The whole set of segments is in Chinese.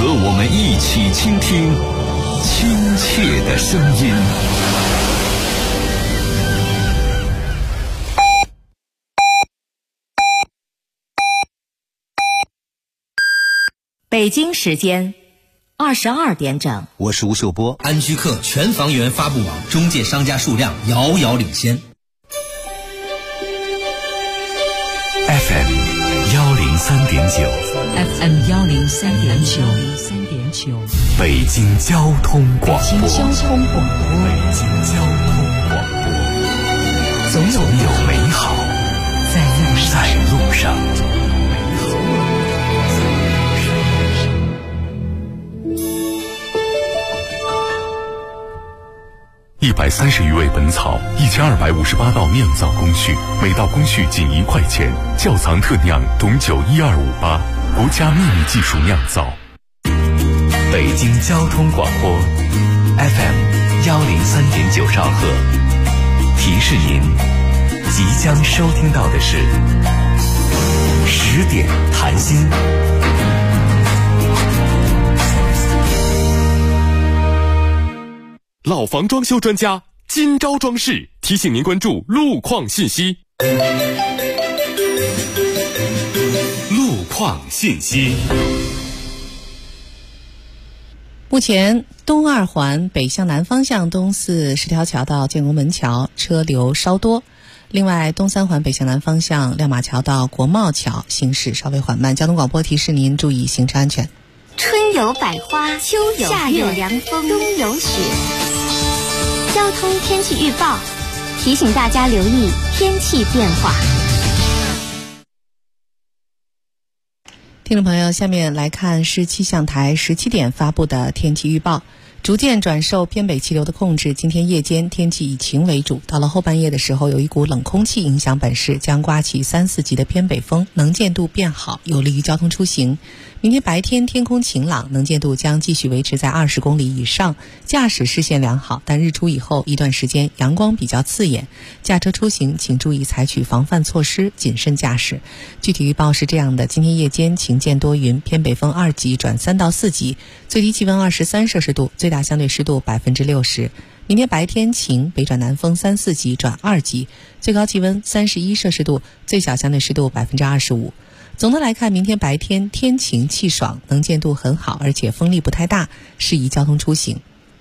和我们一起倾听亲切的声音。 北京时间22点整， 我是吴秀波。 安居客全房源发布网中介商家数量遥遥领先。 FM 103.9 FM 103.9， 北京交通广播。 北京交通广播， 总有美好在路上。130余味本草，1258道酿造工序，每道工序仅1块钱。窖藏特酿董酒12588，国家秘密技术酿造。北京交通广播 FM 103.9兆赫，提示您即将收听到的是10点谈心。老房装修专家金招装饰提醒您关注路况信息。路况信息。 目前东二环北向南方向东四十条桥到建国门桥车流稍多，另外东三环北向南方向亮马桥到国贸桥行驶稍微缓慢。交通广播提示您注意行车安全。 春有百花，秋有夏有凉风，冬有雪。交通天气预报提醒大家留意天气变化。 听众朋友，下面来看市气象台17点发布的天气预报。逐渐转受偏北气流的控制，今天夜间天气以晴为主，到了后半夜的时候，有一股冷空气影响本市，将刮起3、4级的偏北风，能见度变好，有利于交通出行。明天白天天空晴朗，能见度将继续维持在20公里以上，驾驶视线良好，但日出以后一段时间阳光比较刺眼，驾车出行请注意采取防范措施，谨慎驾驶。具体预报是这样的：今天夜间晴间多云，偏北风2级转3到4级，最低气温23摄氏度，最大相对湿度60%。明天白天晴，北转南风3、4级转2级，最高气温31摄氏度，最小相对湿度25%。总的来看，明天白天天晴气爽，能见度很好，而且风力不太大，适宜交通出行。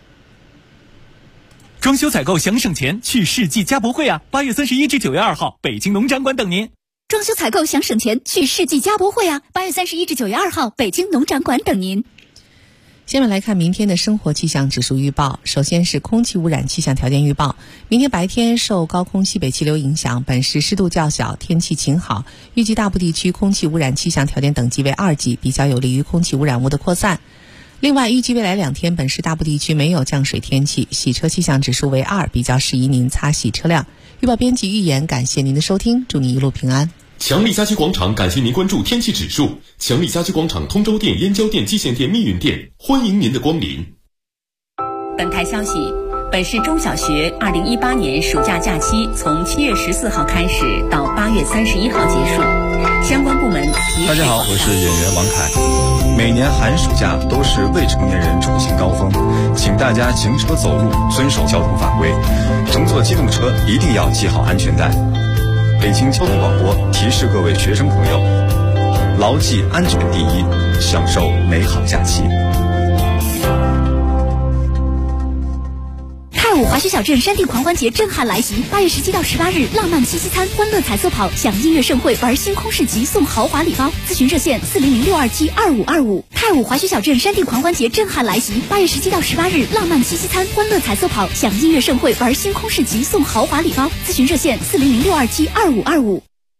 装修采购想省钱，去世纪家博会啊！8月31至9月2号，北京农展馆等您。 装修采购想省钱，去世纪家博会啊！8月31至9月2号，北京农展馆等您。 下面来看明天的生活气象指数预报。首先是空气污染气象条件预报。明天白天受高空西北气流影响，本市湿度较小，天气晴好，预计大部地区空气污染气象条件等级为2级，比较有利于空气污染物的扩散。另外，预计未来2天本市大部地区没有降水天气，洗车气象指数为2，比较适宜您擦洗车辆。预报编辑预言，感谢您的收听，祝您一路平安。 强力家居广场感谢您关注天气指数。强力家居广场通州店、燕郊店、蓟县店、密云店，欢迎您的光临。 本台消息，本市中小学2018年暑假假期从7月14号开始到8月31号结束，相关部门提示。 大家好，我是演员王凯。每年寒暑假都是未成年人出行高峰，请大家行车走路遵守交通法规，乘坐机动车一定要系好安全带。北京交通广播提示各位学生朋友，牢记安全第一，享受美好假期。 太武滑雪小镇山地狂欢节震撼来袭，8月17到18日，浪漫七夕餐、欢乐彩色跑、享音乐盛会、玩星空市集送豪华礼包。咨询热线40062722525。太武滑雪小镇山地狂欢节震撼来袭，8月17到18日，浪漫七夕餐、欢乐彩色跑、享音乐盛会、玩星空市集送豪华礼包。咨询热线40062722525。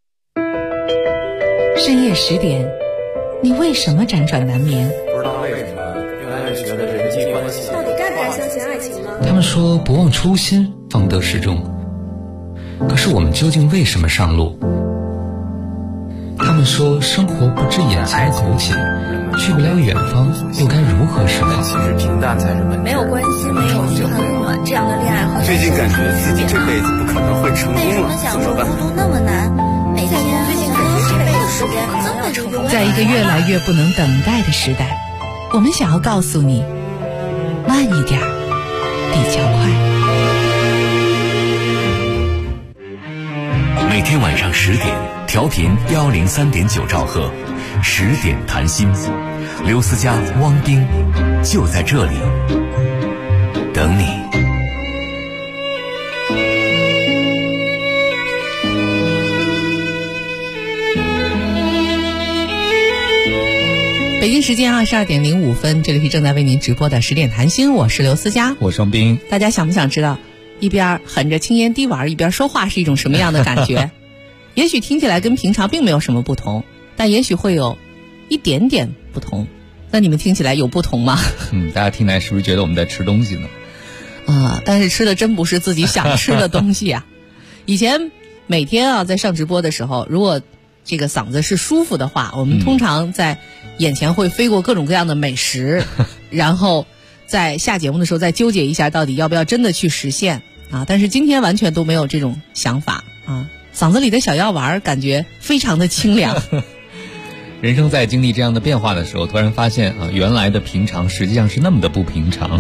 深夜10点，你为什么辗转难眠？ 不知道为什么越来越觉得人际关系到底该不该相信爱情呢？ 他们说不忘初心方得始终，可是我们究竟为什么上路？他们说生活不止眼前苟且，去不了远方又该如何是好？ 其实平淡才是本质。 没有关系，没有就很暖，这样的恋爱和最近感觉自己这辈子不可能会成功了，怎么办？ 孤独那么难，每天最近感觉这辈子时间这么成功。 在一个越来越不能等待的时代， 我们想要告诉你，慢一点比较快。 每天晚上10点，调频103.9兆赫，10点谈心。刘思佳、汪冰就在这里等你。 北京时间22点05分，这里是正在为您直播的10点谈心，我是刘思佳， 我是汪冰。 大家想不想知道一边狠着青烟滴碗一边说话是一种什么样的感觉？也许听起来跟平常并没有什么不同，但也许会有一点点不同。那你们听起来有不同吗？ 大家听来是不是觉得我们在吃东西呢？ 但是吃的真不是自己想吃的东西啊。以前每天在上直播的时候，如果这个嗓子是舒服的话，我们通常在眼前会飞过各种各样的美食，然后在下节目的时候再纠结一下到底要不要真的去实现啊。但是今天完全都没有这种想法啊，嗓子里的小药丸感觉非常的清凉。 人生在经历这样的变化的时候，突然发现原来的平常实际上是那么的不平常。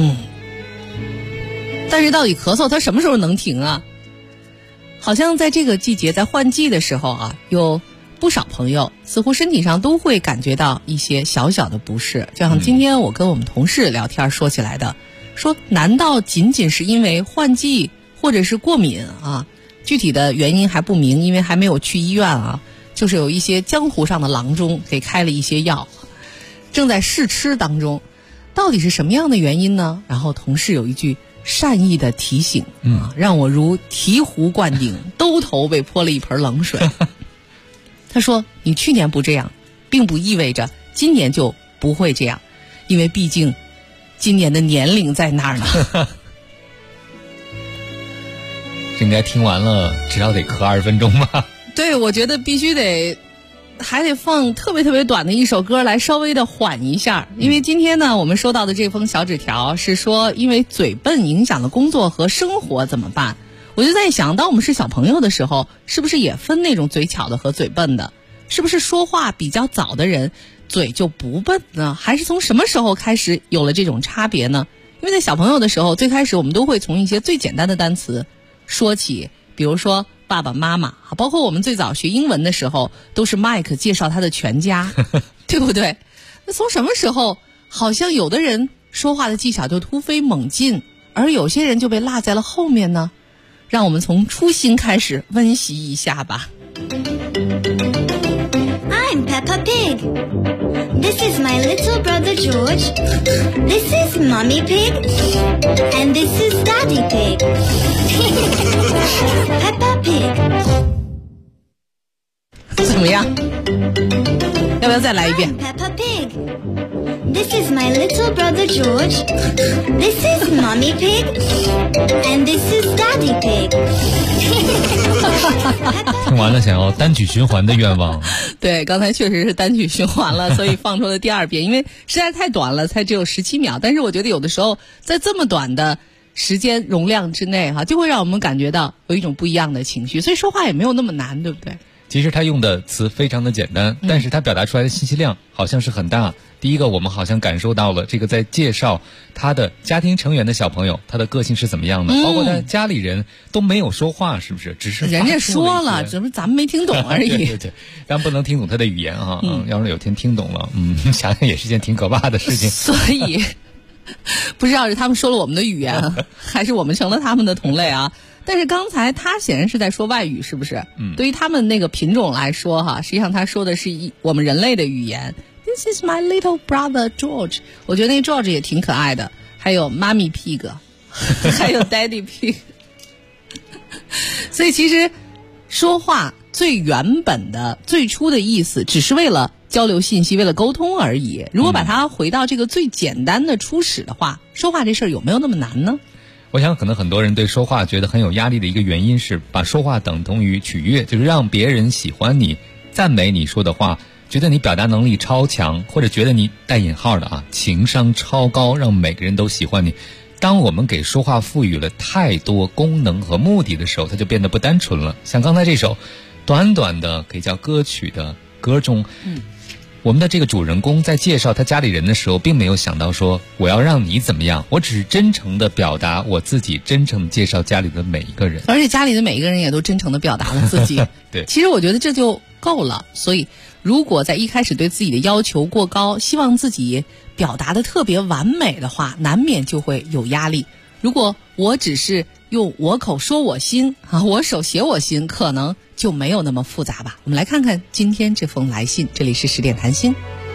但是到底咳嗽它什么时候能停啊？好像在这个季节，在换季的时候有不少朋友似乎身体上都会感觉到一些小小的不适。就像今天我跟我们同事聊天说起来的，说难道仅仅是因为换季或者是过敏啊？具体的原因还不明，因为还没有去医院啊。就是有一些江湖上的郎中给开了一些药，正在试吃当中，到底是什么样的原因呢？然后同事有一句善意的提醒，让我如醍醐灌顶，兜头被泼了一盆冷水。他说：“你去年不这样，并不意味着今年就不会这样，因为毕竟今年的年龄在那儿呢。” 这应该听完了至少得咳20分钟吧。 对，我觉得必须还得放特别特别短的一首歌来稍微的缓一下。因为今天呢，我们收到的这封小纸条是说，因为嘴笨影响了工作和生活怎么办？我就在想，当我们是小朋友的时候，是不是也分那种嘴巧的和嘴笨的？是不是说话比较早的人嘴就不笨呢？还是从什么时候开始有了这种差别呢？因为在小朋友的时候，最开始我们都会从一些最简单的单词说起，比如说爸爸妈妈，包括我们最早学英文的时候，都是 Mike 介绍他的全家，对不对？那从什么时候，好像有的人说话的技巧就突飞猛进，而有些人就被落在了后面呢？让我们从初心开始温习一下吧。 I'm Peppa Pig. This is my little brother George. This is Mommy Pig. And this is Daddy Pig. Peppa Pig. 怎么样？要不要再来一遍？ I'm Peppa Pig. This is my little brother George. This is Mommy Pig. And this is Daddy Pig. 听完了想要单曲循环的愿望。 对，刚才确实是单曲循环了，所以放出了第2遍，因为实在太短了，才只有17秒。但是我觉得有的时候在这么短的时间容量之内就会让我们感觉到有一种不一样的情绪，所以说话也没有那么难，对不对？ 其实他用的词非常的简单，但是他表达出来的信息量好像是很大。第一个，我们好像感受到了这个在介绍他的家庭成员的小朋友，他的个性是怎么样的，包括他家里人都没有说话，是不是？只是人家说了，只是咱们没听懂而已。 对，咱不能听懂他的语言啊。要是有天听懂了，想想也是件挺可怕的事情。 所以不知道是他们说了我们的语言，还是我们成了他们的同类啊。但是刚才他显然是在说外语，是不是？对于他们那个品种来说实际上他说的是我们人类的语言。This is my little brother George。 我觉得那个 George 也挺可爱的，还有 Mommy Pig 还有 Daddy Pig。 所以其实说话最原本的最初的意思只是为了交流信息，为了沟通而已。如果把它回到这个最简单的初始的话，说话这事儿有没有那么难呢？ 我想可能很多人对说话觉得很有压力的一个原因是把说话等同于取悦，就是让别人喜欢你，赞美你说的话，觉得你表达能力超强，或者觉得你带引号的情商超高，让每个人都喜欢你。当我们给说话赋予了太多功能和目的的时候，它就变得不单纯了。像刚才这首短短的可以叫歌曲的歌中， 我们的这个主人公在介绍他家里人的时候，并没有想到说我要让你怎么样，我只是真诚的表达我自己，真诚地介绍家里的每一个人， 而且家里的每一个人也都真诚地表达了自己。 对， 其实我觉得这就够了。所以如果在一开始对自己的要求过高，希望自己表达的特别完美的话，难免就会有压力。如果我只是用我口说我心啊，我手写我心，可能就没有那么复杂吧。我们来看看今天这封来信，这里是10点谈心。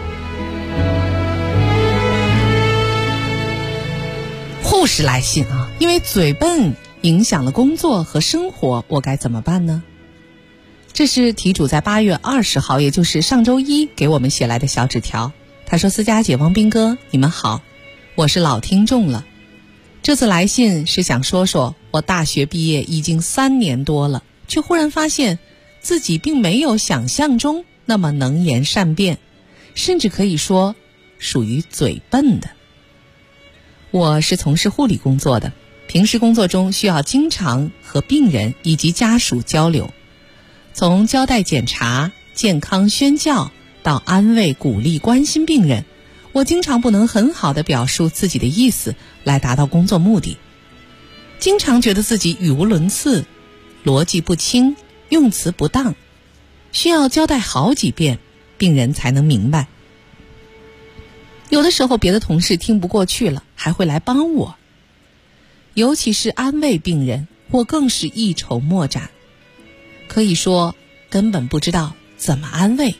护士来信啊，因为嘴笨影响了工作和生活，我该怎么办呢？这是题主在8月20号，也就是上周一给我们写来的小纸条。他说：思佳姐、王斌哥，你们好，我是老听众了。这次来信是想说说我大学毕业已经3年多了，却忽然发现自己并没有想象中那么能言善辩，甚至可以说属于嘴笨的。我是从事护理工作的，平时工作中需要经常和病人以及家属交流，从交代检查、健康宣教到安慰、鼓励、关心病人，我经常不能很好地表述自己的意思来达到工作目的，经常觉得自己语无伦次，逻辑不清，用词不当，需要交代好几遍，病人才能明白。有的时候别的同事听不过去了，还会来帮我，尤其是安慰病人，我更是一筹莫展，可以说根本不知道怎么安慰，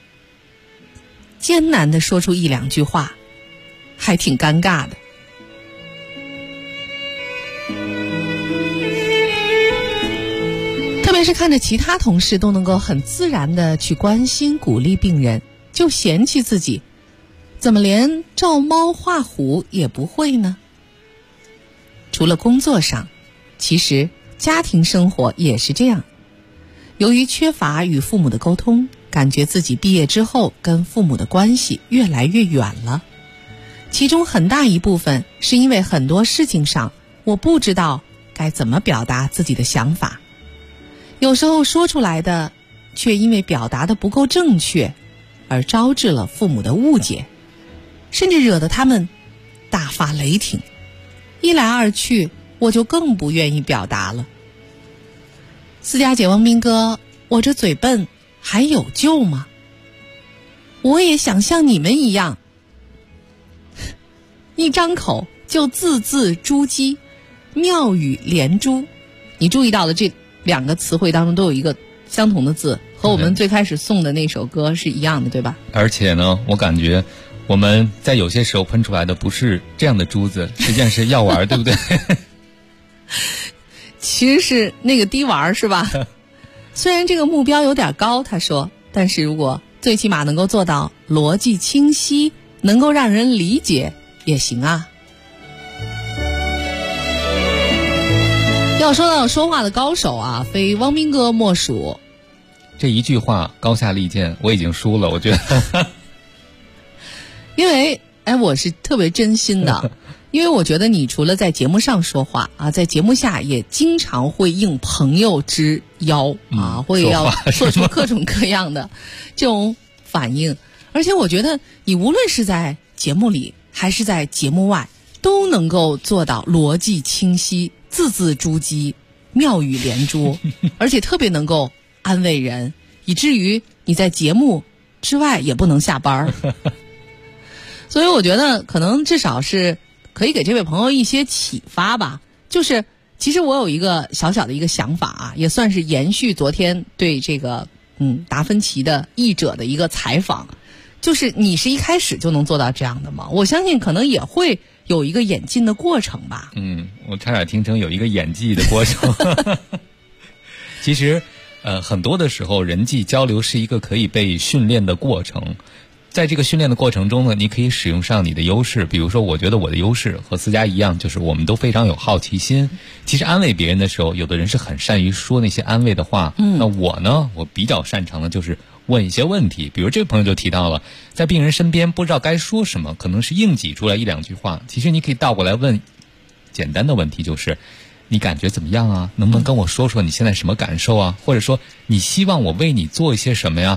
艰难地说出1、2句话，还挺尴尬的。特别是看着其他同事都能够很自然地去关心鼓励病人，就嫌弃自己怎么连照猫画虎也不会呢？除了工作上，其实家庭生活也是这样。由于缺乏与父母的沟通，感觉自己毕业之后跟父母的关系越来越远了。其中很大一部分是因为很多事情上我不知道该怎么表达自己的想法，有时候说出来的却因为表达的不够正确而招致了父母的误解，甚至惹得他们大发雷霆。一来二去，我就更不愿意表达了。思佳姐、王斌哥，我这嘴笨还有救吗？我也想像你们一样，一张口就字字珠玑，妙语连珠。你注意到了这2个词汇当中都有一个相同的字，和我们最开始送的那首歌是一样的，对吧？ 而且呢，我感觉我们在有些时候喷出来的不是这样的珠子，实际上是药丸，对不对？ 其实是那个滴丸，是吧？虽然这个目标有点高，他说，但是如果最起码能够做到逻辑清晰，能够让人理解也行啊。要说到说话的高手啊，非汪斌哥莫属。 这一句话高下立见，我已经输了，我觉得。 因为我是特别真心的，因为我觉得你除了在节目上说话啊，在节目下也经常会应朋友之邀啊，会要做出各种各样的这种反应。而且我觉得你无论是在节目里还是在节目外，都能够做到逻辑清晰，字字珠玑，妙语连珠，而且特别能够安慰人，以至于你在节目之外也不能下班。所以我觉得可能至少是可以给这位朋友一些启发吧。就是其实我有一个小小的一个想法啊，也算是延续昨天对这个达芬奇的译者的一个采访。就是你是一开始就能做到这样的吗？我相信可能也会有一个演进的过程吧。 我差点听成有一个演技的过程。其实很多的时候人际交流是一个可以被训练的过程。在这个训练的过程中呢，你可以使用上你的优势。比如说，我觉得我的优势和思佳一样，就是我们都非常有好奇心。其实安慰别人的时候，有的人是很善于说那些安慰的话。那我呢，我比较擅长的就是问一些问题。比如这个朋友就提到了，在病人身边不知道该说什么，可能是硬挤出来1、2句话。其实你可以倒过来问简单的问题，就是你感觉怎么样啊？能不能跟我说说你现在什么感受啊？或者说你希望我为你做一些什么呀？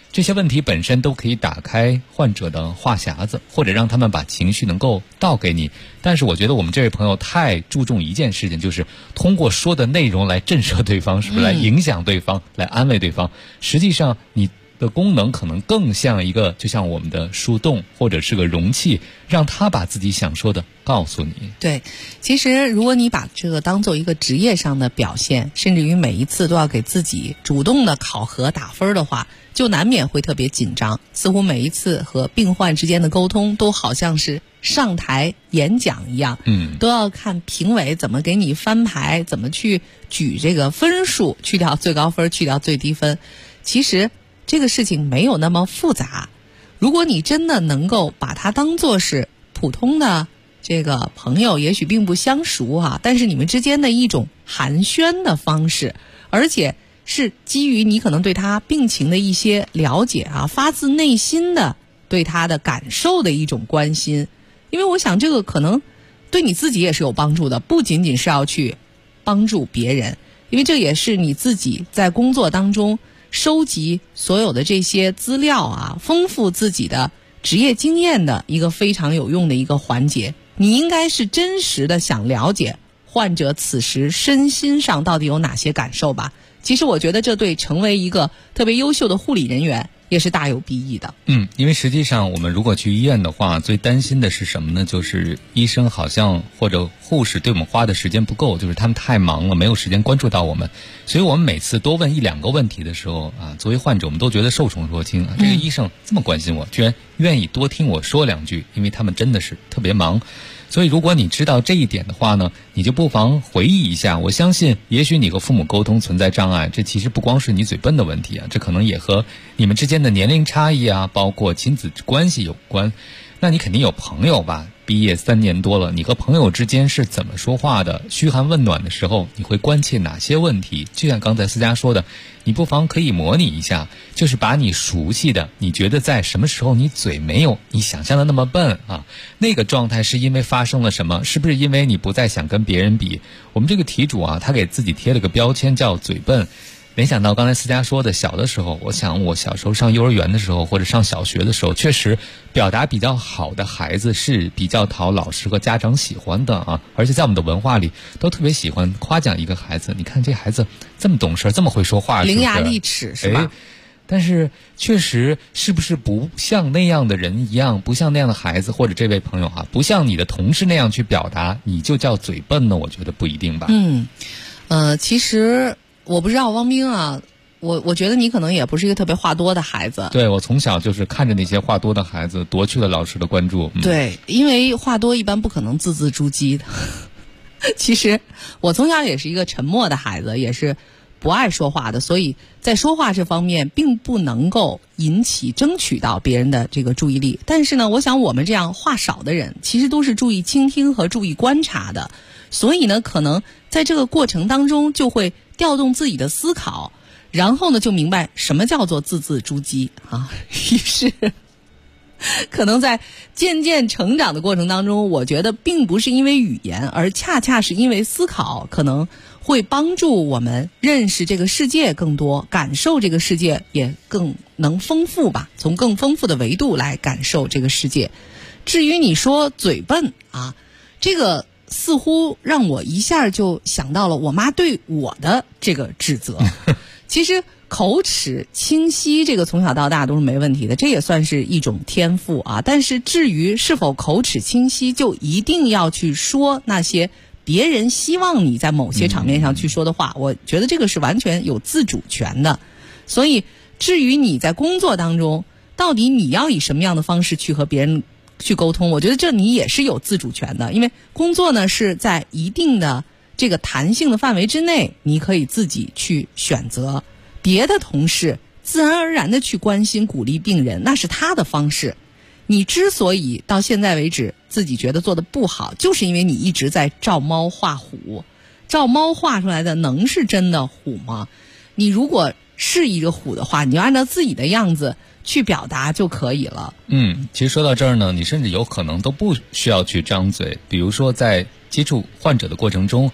这些问题本身都可以打开患者的话匣子，或者让他们把情绪能够倒给你。但是我觉得我们这位朋友太注重一件事情，就是通过说的内容来震慑对方，是不是来影响对方，来安慰对方。实际上你的功能可能更像一个，就像我们的树洞或者是个容器，让他把自己想说的告诉你。 对，其实如果你把这个当做一个职业上的表现，甚至于每一次都要给自己主动的考核打分的话，就难免会特别紧张，似乎每一次和病患之间的沟通都好像是上台演讲一样，都要看评委怎么给你翻牌，怎么去举这个分数，去掉最高分，去掉最低分。其实这个事情没有那么复杂，如果你真的能够把它当作是普通的这个朋友，也许并不相熟啊，但是你们之间的一种寒暄的方式，而且是基于你可能对他病情的一些了解啊，发自内心的对他的感受的一种关心。因为我想这个可能对你自己也是有帮助的，不仅仅是要去帮助别人，因为这也是你自己在工作当中收集所有的这些资料啊，丰富自己的职业经验的一个非常有用的一个环节。你应该是真实的想了解患者此时身心上到底有哪些感受吧。其实我觉得这对成为一个特别优秀的护理人员也是大有裨益的。 因为实际上我们如果去医院的话，最担心的是什么呢？就是医生好像或者护士对我们花的时间不够，就是他们太忙了，没有时间关注到我们。所以我们每次多问1-2个问题的时候啊，作为患者我们都觉得受宠若惊啊，这个医生这么关心我，居然愿意多听我说2句，因为他们真的是特别忙。所以如果你知道这一点的话呢，你就不妨回忆一下。我相信也许你和父母沟通存在障碍，这其实不光是你嘴笨的问题啊，这可能也和你们之间的年龄差异啊，包括亲子关系有关。那你肯定有朋友吧，毕业3年多了，你和朋友之间是怎么说话的？嘘寒问暖的时候你会关切哪些问题？就像刚才思佳说的，你不妨可以模拟一下，就是把你熟悉的，你觉得在什么时候你嘴没有你想象的那么笨啊，那个状态是因为发生了什么？是不是因为你不再想跟别人比？我们这个题主啊，他给自己贴了个标签叫嘴笨。联想到刚才思佳说的，小的时候，我想我小时候上幼儿园的时候或者上小学的时候，确实表达比较好的孩子是比较讨老师和家长喜欢的啊，而且在我们的文化里都特别喜欢夸奖一个孩子，你看这孩子这么懂事，这么会说话， 伶牙俐齿是吧？ 但是确实是不是不像那样的人一样，不像那样的孩子，或者这位朋友啊，不像你的同事那样去表达，你就叫嘴笨呢？我觉得不一定吧。 其实我不知道汪冰啊，我觉得你可能也不是一个特别话多的孩子。 对，我从小就是看着那些话多的孩子夺去了老师的关注。 对，因为话多一般不可能字字珠玑的。其实我从小也是一个沉默的孩子，也是不爱说话的，所以在说话这方面并不能够争取到别人的这个注意力。但是呢，我想我们这样话少的人其实都是注意倾听和注意观察的，所以呢可能在这个过程当中就会调动自己的思考，然后呢就明白什么叫做字字珠玑啊。于是可能在渐渐成长的过程当中，我觉得并不是因为语言，而恰恰是因为思考可能会帮助我们认识这个世界更多，感受这个世界也更能丰富吧，从更丰富的维度来感受这个世界。至于你说嘴笨啊，这个似乎让我一下就想到了我妈对我的这个指责。其实口齿清晰这个从小到大都是没问题的，这也算是一种天赋啊。但是至于是否口齿清晰，就一定要去说那些别人希望你在某些场面上去说的话，我觉得这个是完全有自主权的。所以至于你在工作当中到底你要以什么样的方式去和别人去沟通，我觉得这你也是有自主权的。因为工作呢是在一定的这个弹性的范围之内，你可以自己去选择。别的同事自然而然的去关心鼓励病人，那是他的方式。你之所以到现在为止自己觉得做的不好，就是因为你一直在照猫画虎。照猫画出来的能是真的虎吗？你如果是一个虎的话，你就按照自己的样子去表达就可以了。 其实说到这儿呢，你甚至有可能都不需要去张嘴。比如说在接触患者的过程中，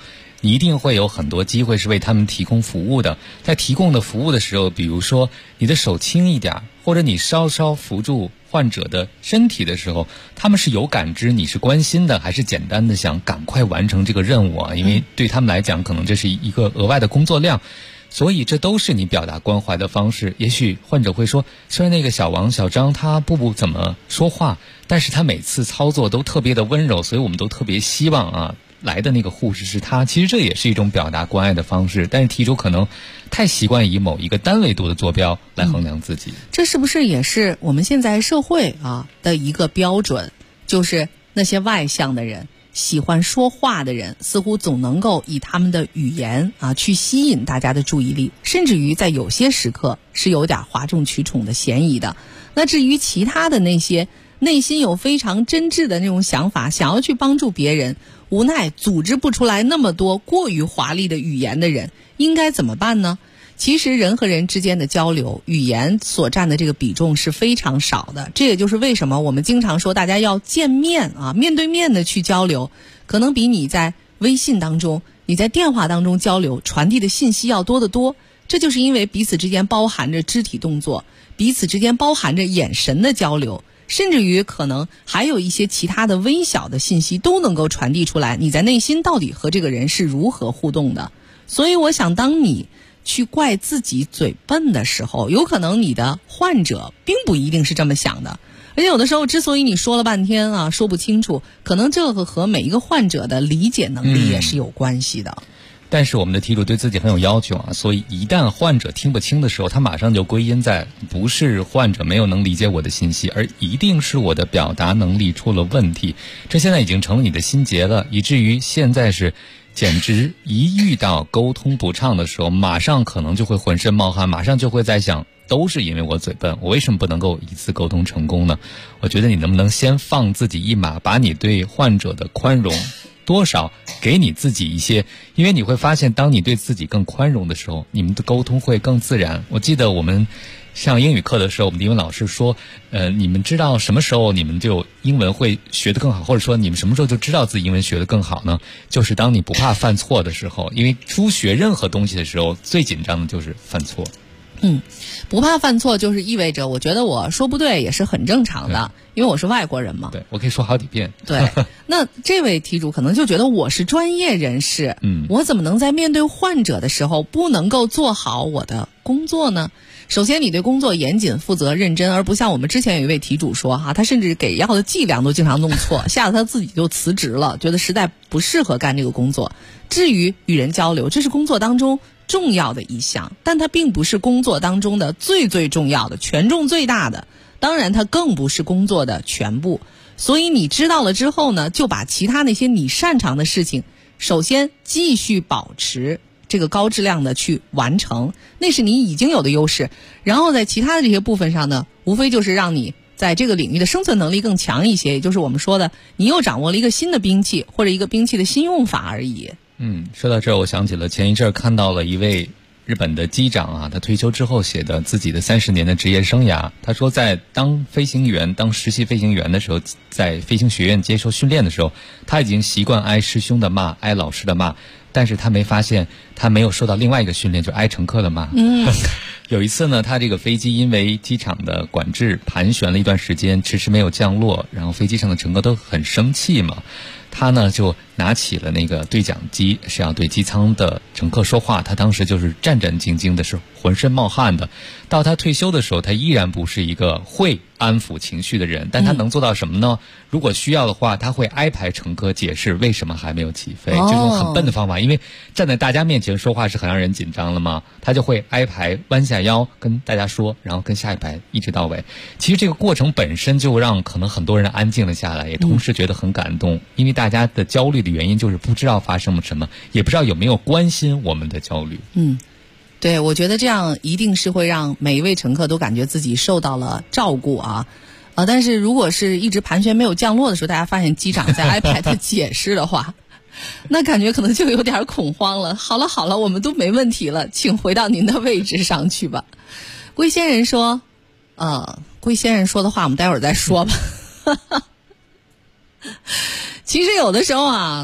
你一定会有很多机会是为他们提供服务的。在提供的服务的时候，比如说你的手轻一点，或者你稍稍扶住患者的身体的时候，他们是有感知你是关心的，还是简单的想赶快完成这个任务啊？因为对他们来讲，可能这是一个额外的工作量。所以这都是你表达关怀的方式。也许患者会说，虽然那个小王小张他不怎么说话，但是他每次操作都特别的温柔，所以我们都特别希望啊来的那个护士是他。其实这也是一种表达关爱的方式，但是题主可能太习惯以某一个单维度的坐标来衡量自己。 这是不是也是我们现在社会的一个标准？就是那些外向的人，喜欢说话的人，似乎总能够以他们的语言去吸引大家的注意力，甚至于在有些时刻是有点哗众取宠的嫌疑的。那至于其他的那些内心有非常真挚的那种想法，想要去帮助别人，无奈组织不出来那么多过于华丽的语言的人，应该怎么办呢？其实人和人之间的交流，语言所占的这个比重是非常少的。这也就是为什么我们经常说大家要见面面对面的去交流，可能比你在微信当中、你在电话当中交流传递的信息要多得多。这就是因为彼此之间包含着肢体动作，彼此之间包含着眼神的交流，甚至于可能还有一些其他的微小的信息都能够传递出来，你在内心到底和这个人是如何互动的。所以我想，当你去怪自己嘴笨的时候，有可能你的患者并不一定是这么想的。而且有的时候之所以你说了半天说不清楚，可能这个和每一个患者的理解能力也是有关系的。 但是我们的题主对自己很有要求所以一旦患者听不清的时候，他马上就归因在不是患者没有能理解我的信息，而一定是我的表达能力出了问题。这现在已经成了你的心结了，以至于现在是简直一遇到沟通不畅的时候，马上可能就会浑身冒汗，马上就会在想，都是因为我嘴笨，我为什么不能够一次沟通成功呢？我觉得你能不能先放自己一马，把你对患者的宽容多少给你自己一些，因为你会发现，当你对自己更宽容的时候，你们的沟通会更自然。我记得我们上英语课的时候，我们的英文老师说，你们知道什么时候你们就英文会学得更好，或者说你们什么时候就知道自己英文学得更好呢？就是当你不怕犯错的时候，因为初学任何东西的时候，最紧张的就是犯错。 不怕犯错就是意味着我觉得我说不对也是很正常的，因为我是外国人嘛。 对，我可以说好几遍。 对，那这位题主可能就觉得我是专业人士，我怎么能在面对患者的时候不能够做好我的工作呢？首先，你对工作严谨、负责、认真，而不像我们之前有一位题主说他甚至给药的剂量都经常弄错，吓得他自己就辞职了，觉得实在不适合干这个工作。至于与人交流，这是工作当中重要的一项，但它并不是工作当中的最重要的、权重最大的，当然它更不是工作的全部。所以你知道了之后呢，就把其他那些你擅长的事情，首先继续保持这个高质量的去完成，那是你已经有的优势。然后在其他的这些部分上呢，无非就是让你在这个领域的生存能力更强一些，也就是我们说的，你又掌握了一个新的兵器，或者一个兵器的新用法而已。 说到这儿，我想起了前一阵看到了一位日本的机长他退休之后写的自己的30年的职业生涯。他说，在当实习飞行员的时候，在飞行学院接受训练的时候，他已经习惯挨师兄的骂，挨老师的骂，但是他没发现他没有受到另外一个训练，就挨乘客的骂。有一次呢，他这个飞机因为机场的管制盘旋了一段时间，迟迟没有降落，然后飞机上的乘客都很生气嘛。他呢就拿起了那个对讲机，是要对机舱的乘客说话。他当时就是战战兢兢的，是浑身冒汗的。到他退休的时候，他依然不是一个会安抚情绪的人，但他能做到什么呢？如果需要的话，他会挨排乘客解释为什么还没有起飞，这种很笨的方法，因为站在大家面前说话是很让人紧张了嘛，他就会挨排弯下腰跟大家说，然后跟下一排一直到尾。其实这个过程本身就让可能很多人安静了下来，也同时觉得很感动，因为大家的焦虑的原因就是不知道发生了什么，也不知道有没有关心我们的焦虑。 对，我觉得这样一定是会让每一位乘客都感觉自己受到了照顾但是如果是一直盘旋没有降落的时候，大家发现机长在 iPad 解释的话，那感觉可能就有点恐慌了。好了，我们都没问题了，请回到您的位置上去吧。龟仙人说，龟仙人说的话我们待会儿再说吧。其实有的时候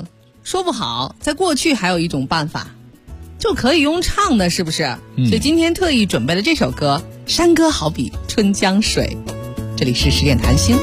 说不好，在过去还有一种办法，就可以用唱的，是不是？所以今天特意准备了这首歌，山歌好比春江水。这里是10点谈心。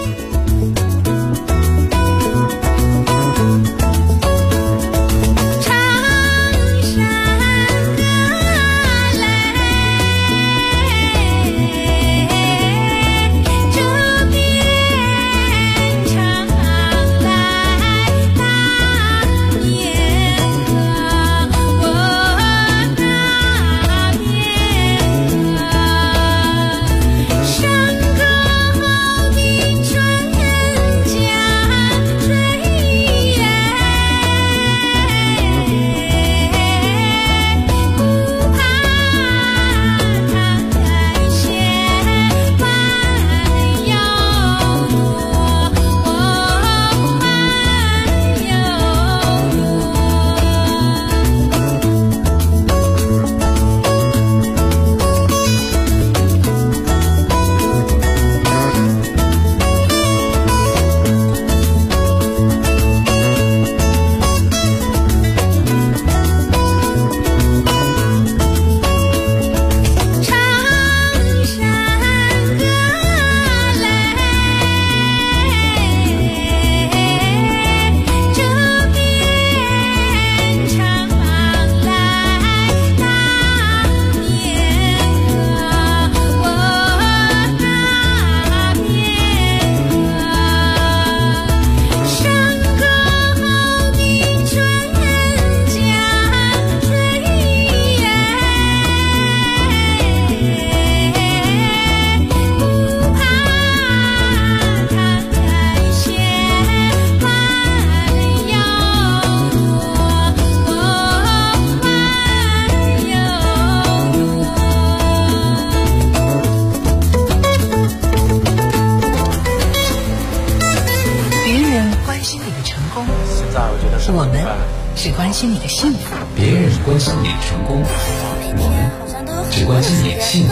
我们只关心你的幸福， 别人关心你的成功，我们只关心你的幸福。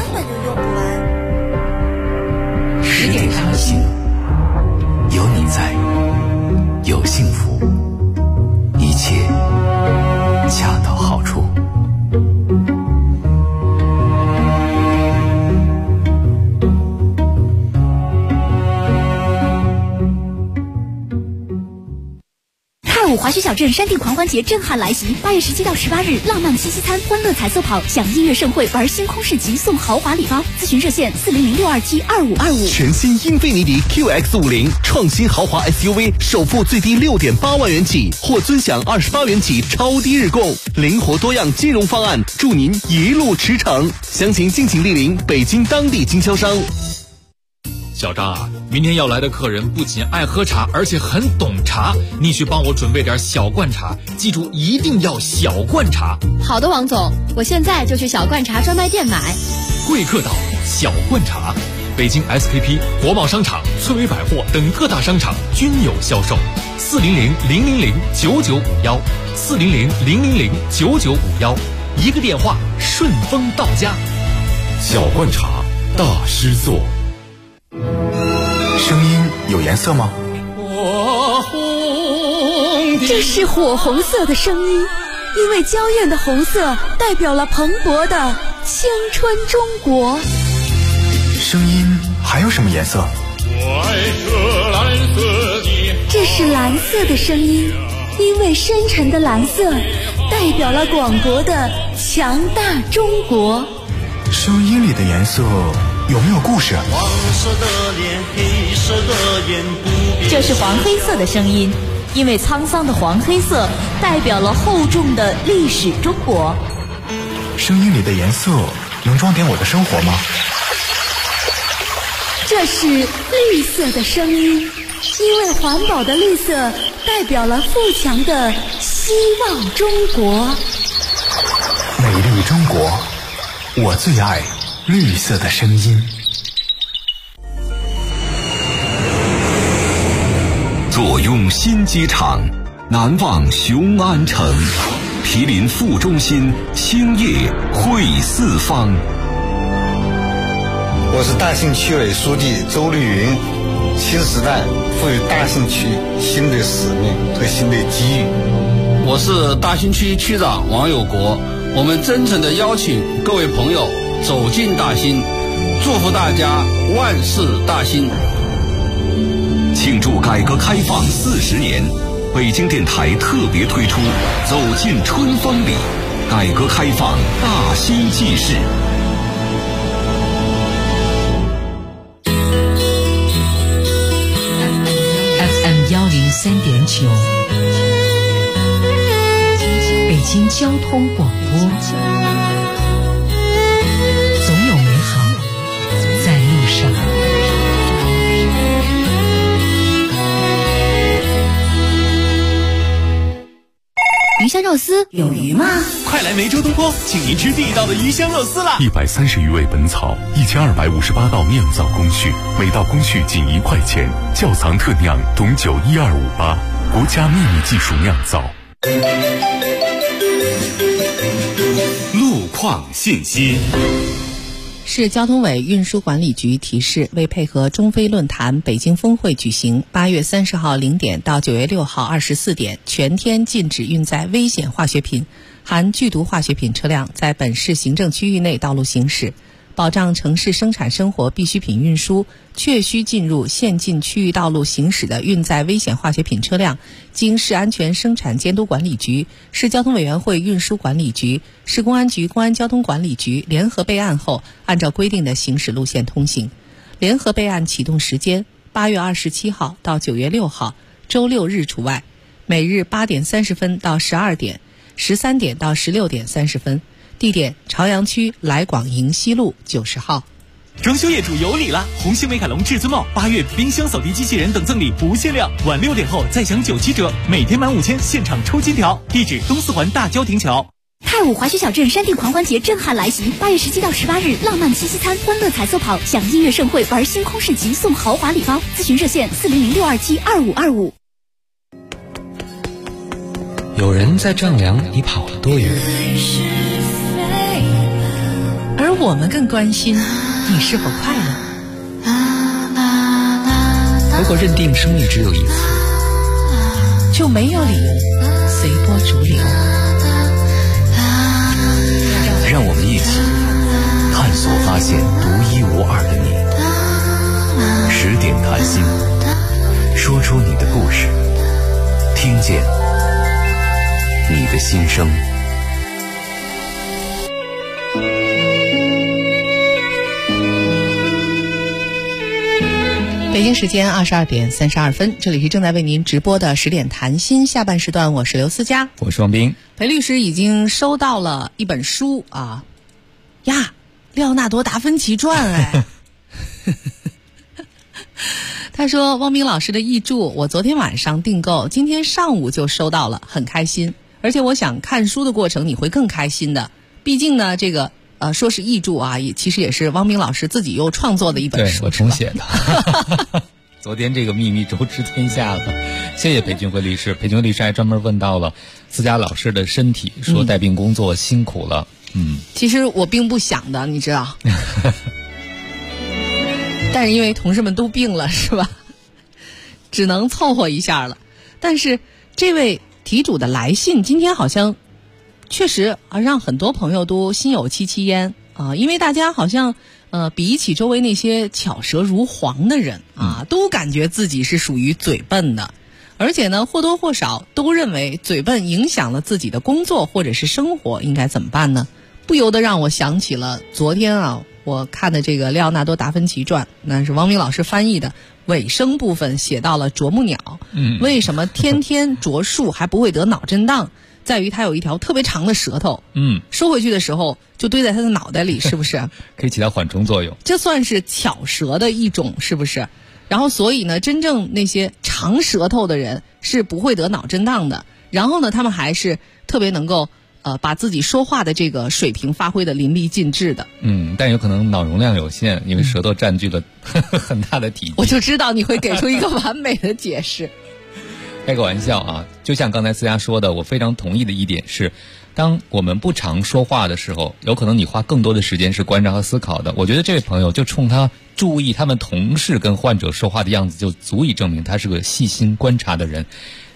10点谈心， 有你在，有幸福，一切恰到好处。 华胥小镇山地狂欢节震撼来袭，8月17到18日，浪漫七夕餐、欢乐彩色跑，享音乐盛会，玩星空市集，送豪华礼包。咨询热线400-627-2525。 全新英菲尼迪 QX50 创新豪华 SUV， 首付最低6.8万元起，或尊享28元起超低日供，灵活多样金融方案，祝您一路驰骋。详情敬请莅临北京当地经销商。 小张啊，明天要来的客人不仅爱喝茶，而且很懂茶，你去帮我准备点小罐茶，记住一定要小罐茶。 好的，王总，我现在就去小罐茶专卖店买。 贵客岛小罐茶，北京 SKP、国贸商场、翠微百货等各大商场均有销售。400-000-9951，400-000-9951，一个电话顺丰到家。 小罐茶大师作。 声音有颜色吗？ 这是火红色的声音，因为娇艳的红色代表了蓬勃的青春中国。 声音还有什么颜色？ 这是蓝色的声音，因为深沉的蓝色代表了广博的强大中国。 声音里的颜色有没有故事？ 黄色的脸，黑色的眼， 这是黄黑色的声音，因为沧桑的黄黑色代表了厚重的历史中国。 声音里的颜色能装点我的生活吗？ 这是绿色的声音，因为环保的绿色代表了富强的希望中国。 美丽中国，我最爱绿色的声音。 坐拥新机场，难忘雄安城，毗邻副中心，兴业汇四方。 我是大兴区委书记周绿云。新时代赋予大兴区新的使命和新的机遇。 我是大兴区区长王有国，我们真诚地邀请各位朋友走进大兴，祝福大家万事大兴。 庆祝改革开放40年，北京电台特别推出《走进春风里》，改革开放大兴纪事。 FM103.9，北京交通广播，总有美好在路上。 鱼香肉丝有鱼吗？ 快来梅州东坡，请您吃地道的鱼香肉丝啦 ！130余味本草，1258道酿造工序，每道工序仅1块钱，窖藏特酿董酒12588，国家秘密技术酿造。 路况信息。 市交通委运输管理局提示，为配合中非论坛北京峰会举行，8月30号0点到9月6号24点，全天禁止运载危险化学品、含剧毒化学品车辆在本市行政区域内道路行驶。保障城市生产生活必需品运输，确需进入限禁区域道路行驶的运载危险化学品车辆，经市安全生产监督管理局、市交通委员会运输管理局、市公安局公安交通管理局联合备案后，按照规定的行驶路线通行。联合备案启动时间8月27号到9月6号，周6日除外，每日8点30分到12点，13点到16点30分。地点：朝阳区来广营西路90号。 装修业主有礼啦！红星美凯龙至尊帽8月冰箱扫地机器人等赠礼不限量，晚6点后再享97折，每天满5000现场抽金条。地址：东四环大郊亭桥。 太武滑雪小镇山地狂欢节震撼来袭，8月17到18日，浪漫七夕餐、欢乐彩色跑，享音乐盛会，玩星空市集，送豪华礼包。咨询热线400-627-2525。 有人在丈量你跑了多远， 而我们更关心你是否快乐。 如果认定生命只有一次， 就没有理由随波逐流。 让我们一起探索发现独一无二的你。10点谈心，说出你的故事，听见你的心声。 北京时间22点32分，这里是正在为您直播的10点谈心下半时段，我是刘思佳， 我是王斌。 裴律师已经收到了一本书啊，廖纳多·达芬奇传哎。他说汪斌老师的译著我昨天晚上订购，今天上午就收到了，很开心。而且我想看书的过程你会更开心的，毕竟呢这个说是译著啊，其实也是汪斌老师自己又创作的一本书。 对，我重写的。昨天这个秘密周知天下了，谢谢裴俊辉律师。裴俊辉律师还专门问到了思佳老师的身体，说带病工作辛苦了。 其实我并不想的，你知道。但是因为同事们都病了，是吧？只能凑合一下了。但是这位题主的来信今天好像确实让很多朋友都心有戚戚焉啊，因为大家好像比起周围那些巧舌如簧的人啊，都感觉自己是属于嘴笨的，而且呢或多或少都认为嘴笨影响了自己的工作或者是生活，应该怎么办呢？不由得让我想起了昨天我看的这个廖纳多·达芬奇传，那是汪明老师翻译的，尾声部分写到了啄木鸟。为什么天天啄树还不会得脑震荡？在于它有一条特别长的舌头。收回去的时候就堆在它的脑袋里，是不是？ 可以起到缓冲作用。 这算是巧舌的一种，是不是？然后所以呢，真正那些长舌头的人是不会得脑震荡的。然后呢，他们还是特别能够把自己说话的这个水平发挥的淋漓尽致的。 但有可能脑容量有限，因为舌头占据了很大的体积。 我就知道你会给出一个完美的解释。 开个玩笑啊，就像刚才思佳说的，我非常同意的一点是，当我们不常说话的时候，有可能你花更多的时间是观察和思考的。我觉得这位朋友就冲他注意他们同事跟患者说话的样子，就足以证明他是个细心观察的人。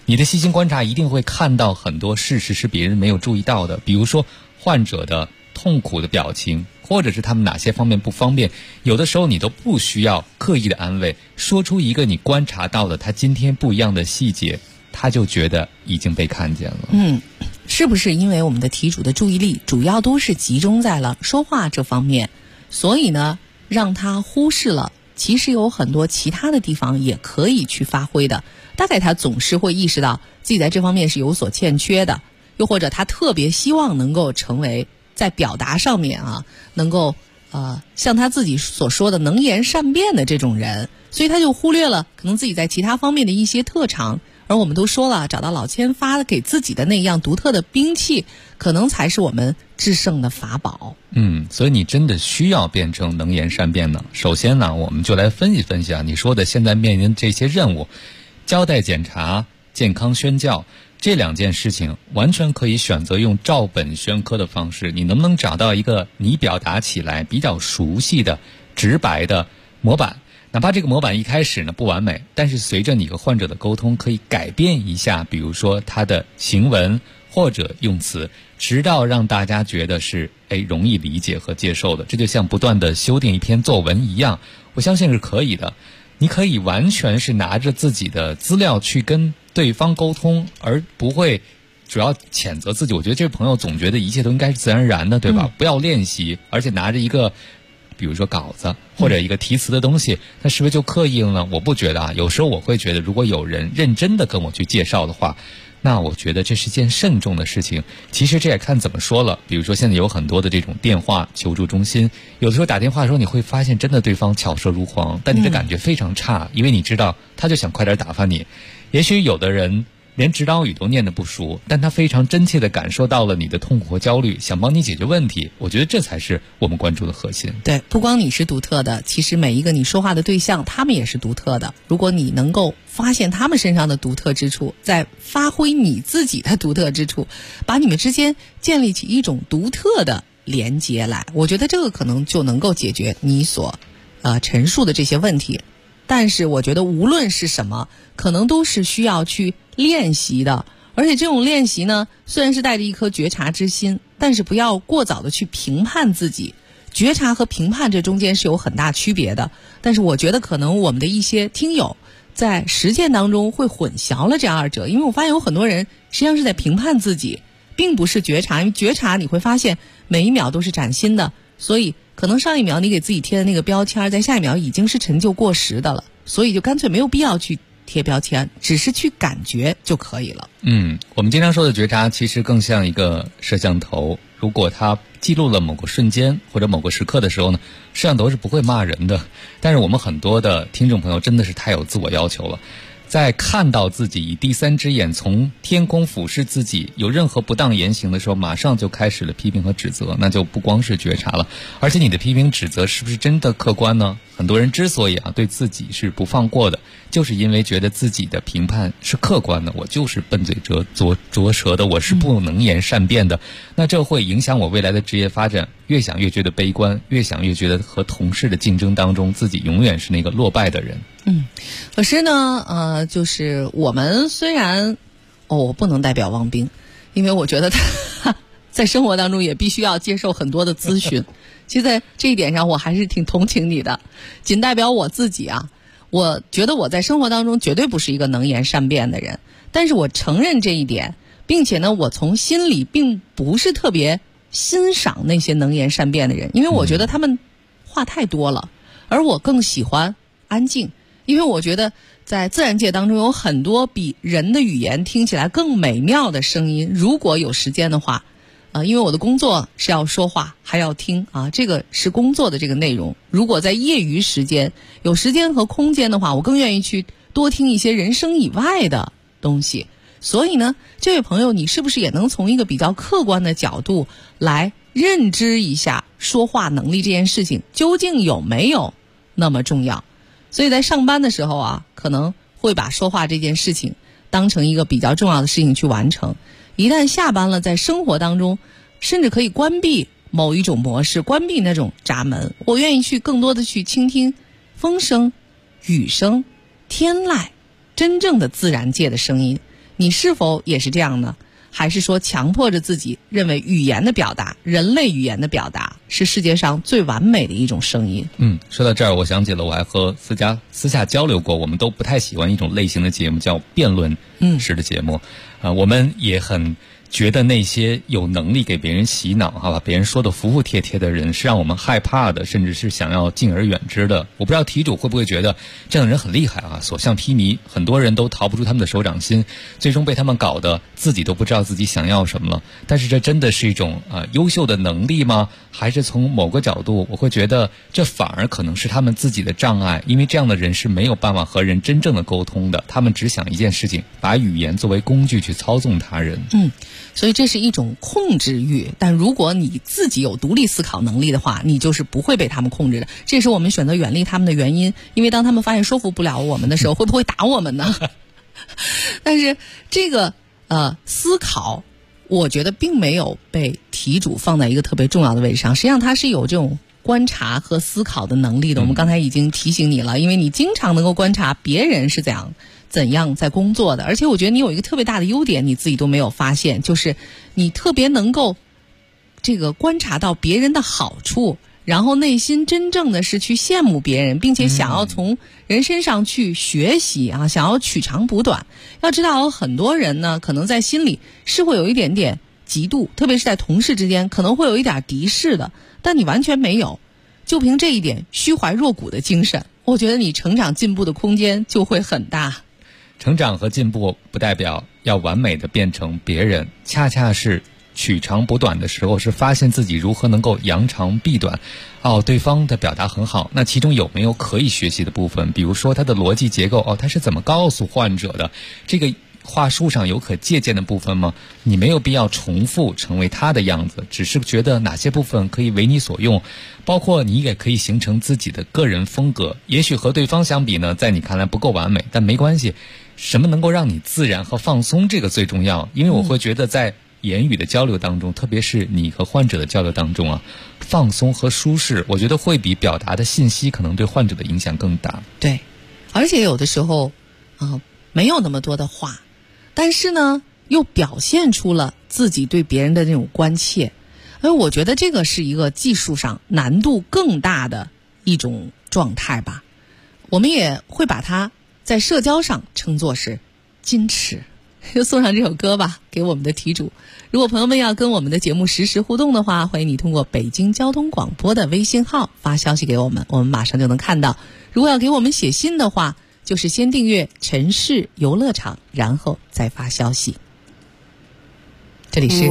你的细心观察一定会看到很多事实是别人没有注意到的，比如说患者的痛苦的表情，或者是他们哪些方面不方便，有的时候你都不需要刻意的安慰，说出一个你观察到的他今天不一样的细节，他就觉得已经被看见了。 是不是因为我们的题主的注意力主要都是集中在了说话这方面，所以呢让他忽视了其实有很多其他的地方也可以去发挥的。大概他总是会意识到自己在这方面是有所欠缺的，又或者他特别希望能够成为在表达上面能够像他自己所说的能言善辩的这种人，所以他就忽略了可能自己在其他方面的一些特长。而我们都说了，找到老千发给自己的那样独特的兵器，可能才是我们制胜的法宝。 所以你真的需要变成能言善辩呢。首先呢，我们就来分析分析你说的现在面临这些任务，交代检查、健康宣教这2件事情，完全可以选择用照本宣科的方式。你能不能找到一个你表达起来比较熟悉的、直白的模板？哪怕这个模板一开始呢不完美，但是随着你和患者的沟通可以改变一下，比如说他的行文或者用词，直到让大家觉得是容易理解和接受的。这就像不断的修订一篇作文一样，我相信是可以的。你可以完全是拿着自己的资料去跟对方沟通，而不会主要谴责自己。我觉得这位朋友总觉得一切都应该是自然而然的，对吧？不要练习，而且拿着一个比如说稿子或者一个题词的东西，那是不是就刻意了呢？我不觉得有时候我会觉得，如果有人认真的跟我去介绍的话，那我觉得这是件慎重的事情。其实这也看怎么说了，比如说现在有很多的这种电话求助中心，有的时候打电话的时候你会发现真的对方巧舌如簧，但你的感觉非常差，因为你知道他就想快点打发你。也许有的人连指导语都念得不熟，但他非常真切地感受到了你的痛苦和焦虑，想帮你解决问题。我觉得这才是我们关注的核心。 对，不光你是独特的，其实每一个你说话的对象他们也是独特的。如果你能够发现他们身上的独特之处，再发挥你自己的独特之处，把你们之间建立起一种独特的连接来，我觉得这个可能就能够解决你所陈述的这些问题。但是我觉得无论是什么，可能都是需要去练习的。而且这种练习呢，虽然是带着一颗觉察之心，但是不要过早的去评判自己。觉察和评判这中间是有很大区别的，但是我觉得可能我们的一些听友在实践当中会混淆了这2者。因为我发现有很多人实际上是在评判自己，并不是觉察。因为觉察你会发现每一秒都是崭新的，所以可能上一秒你给自己贴的那个标签，在下一秒已经是陈旧过时的了，所以就干脆没有必要去贴标签，只是去感觉就可以了。 我们经常说的觉察其实更像一个摄像头，如果它记录了某个瞬间或者某个时刻的时候呢，摄像头是不会骂人的。但是我们很多的听众朋友真的是太有自我要求了，在看到自己以第3只眼从天空俯视自己有任何不当言行的时候，马上就开始了批评和指责，那就不光是觉察了。而且你的批评指责是不是真的客观呢？很多人之所以对自己是不放过的，就是因为觉得自己的评判是客观的，我就是笨嘴拙舌的，我是不能言善辩的。那这会影响我未来的职业发展，越想越觉得悲观，越想越觉得和同事的竞争当中自己永远是那个落败的人。 可是呢就是我们虽然我不能代表汪冰，因为我觉得他在生活当中也必须要接受很多的咨询。其实在这一点上我还是挺同情你的。仅代表我自己我觉得我在生活当中绝对不是一个能言善辩的人，但是我承认这一点，并且呢我从心里并不是特别欣赏那些能言善辩的人，因为我觉得他们话太多了，而我更喜欢安静。因为我觉得在自然界当中有很多比人的语言听起来更美妙的声音，如果有时间的话因为我的工作是要说话还要听这个是工作的这个内容。如果在业余时间有时间和空间的话，我更愿意去多听一些人生以外的东西。所以呢，这位朋友，你是不是也能从一个比较客观的角度来认知一下说话能力这件事情究竟有没有那么重要？所以在上班的时候可能会把说话这件事情当成一个比较重要的事情去完成。一旦下班了，在生活当中甚至可以关闭某一种模式，关闭那种闸门，我愿意去更多的去倾听风声、雨声、天籁，真正的自然界的声音。 你是否也是这样呢？还是说强迫着自己认为语言的表达，人类语言的表达是世界上最完美的一种声音？ 说到这儿，我想起了我还和私下交流过，我们都不太喜欢一种类型的节目，叫辩论式的节目。我们也很觉得那些有能力给别人洗脑把别人说的服服帖帖的人是让我们害怕的，甚至是想要敬而远之的。我不知道题主会不会觉得这样的人很厉害所向披靡，很多人都逃不出他们的手掌心，最终被他们搞得自己都不知道自己想要什么了。但是这真的是一种优秀的能力吗？还是从某个角度我会觉得这反而可能是他们自己的障碍，因为这样的人是没有办法和人真正的沟通的，他们只想一件事情，把语言作为工具去操纵他人。 所以这是一种控制欲，但如果你自己有独立思考能力的话，你就是不会被他们控制的。这也是我们选择远离他们的原因，因为当他们发现说服不了我们的时候，会不会打我们呢？但是这个思考，我觉得并没有被题主放在一个特别重要的位置上，实际上他是有这种观察和思考的能力的。我们刚才已经提醒你了，因为你经常能够观察别人是怎样在工作的，而且我觉得你有一个特别大的优点，你自己都没有发现，就是你特别能够观察到别人的好处，然后内心真正的是去羡慕别人，并且想要从人身上去学习想要取长补短。要知道很多人呢，可能在心里是会有一点点嫉妒，特别是在同事之间可能会有一点敌视的，但你完全没有，就凭这一点虚怀若谷的精神，我觉得你成长进步的空间就会很大。 成长和进步不代表要完美的变成别人，恰恰是取长补短的时候，是发现自己如何能够扬长避短。对方的表达很好，那其中有没有可以学习的部分？比如说他的逻辑结构，他是怎么告诉患者的？这个话术上有可借鉴的部分吗？你没有必要重复成为他的样子，只是觉得哪些部分可以为你所用，包括你也可以形成自己的个人风格。也许和对方相比呢，在你看来不够完美，但没关系，什么能够让你自然和放松，这个最重要。因为我会觉得在言语的交流当中，特别是你和患者的交流当中放松和舒适，我觉得会比表达的信息可能对患者的影响更大。 对，而且有的时候没有那么多的话，但是呢又表现出了自己对别人的那种关切。我觉得这个是一个技术上难度更大的一种状态吧。我们也会把它在社交上称作是矜持。就送上这首歌吧，给我们的题主。如果朋友们要跟我们的节目实时互动的话，欢迎你通过北京交通广播的微信号发消息给我们，我们马上就能看到。如果要给我们写信的话，就是先订阅城市游乐场，然后再发消息。这里是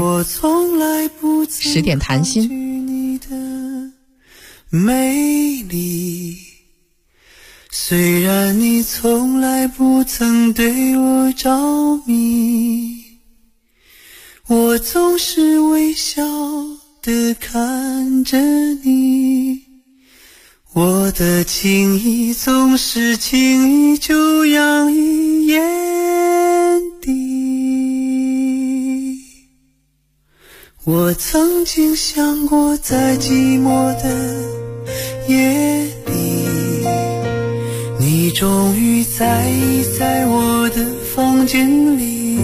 10点谈心。 美丽，虽然你从来不曾对我着迷，我总是微笑地看着你，我的情意总是轻易就洋溢眼底。我曾经想过，在寂寞的夜里，你终于在我的房间里，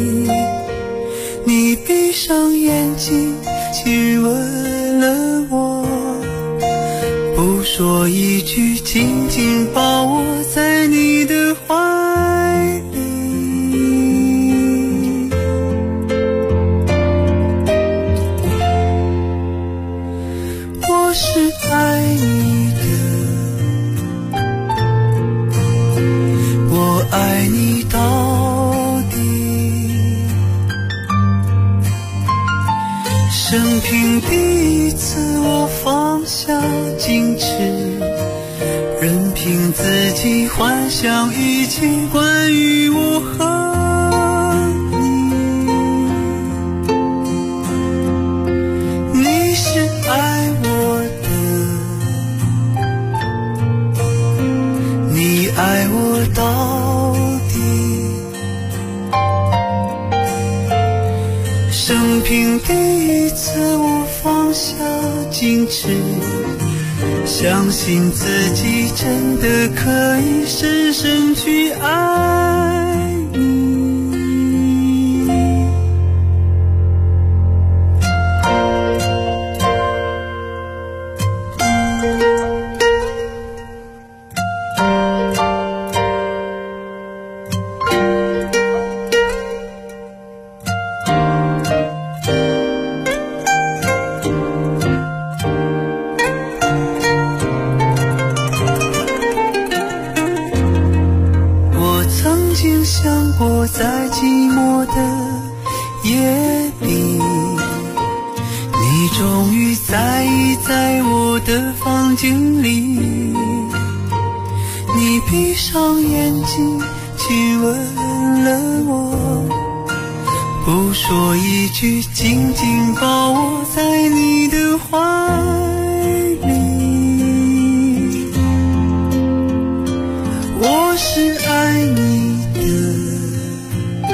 你闭上眼睛亲吻了我，不说一句，紧紧抱我在你的怀里。我是爱你的，我爱你到底。生平第一次我放下矜持，任凭自己幻想一切关于我和你。你是爱我的，你爱我到底。生平第一次我放下矜持，相信自己真的可以深深去爱你。 在寂寞的夜里，你终于在意在我的房间里，你闭上眼睛亲吻了我，不说一句，紧紧抱我在你的怀里。我是爱你的，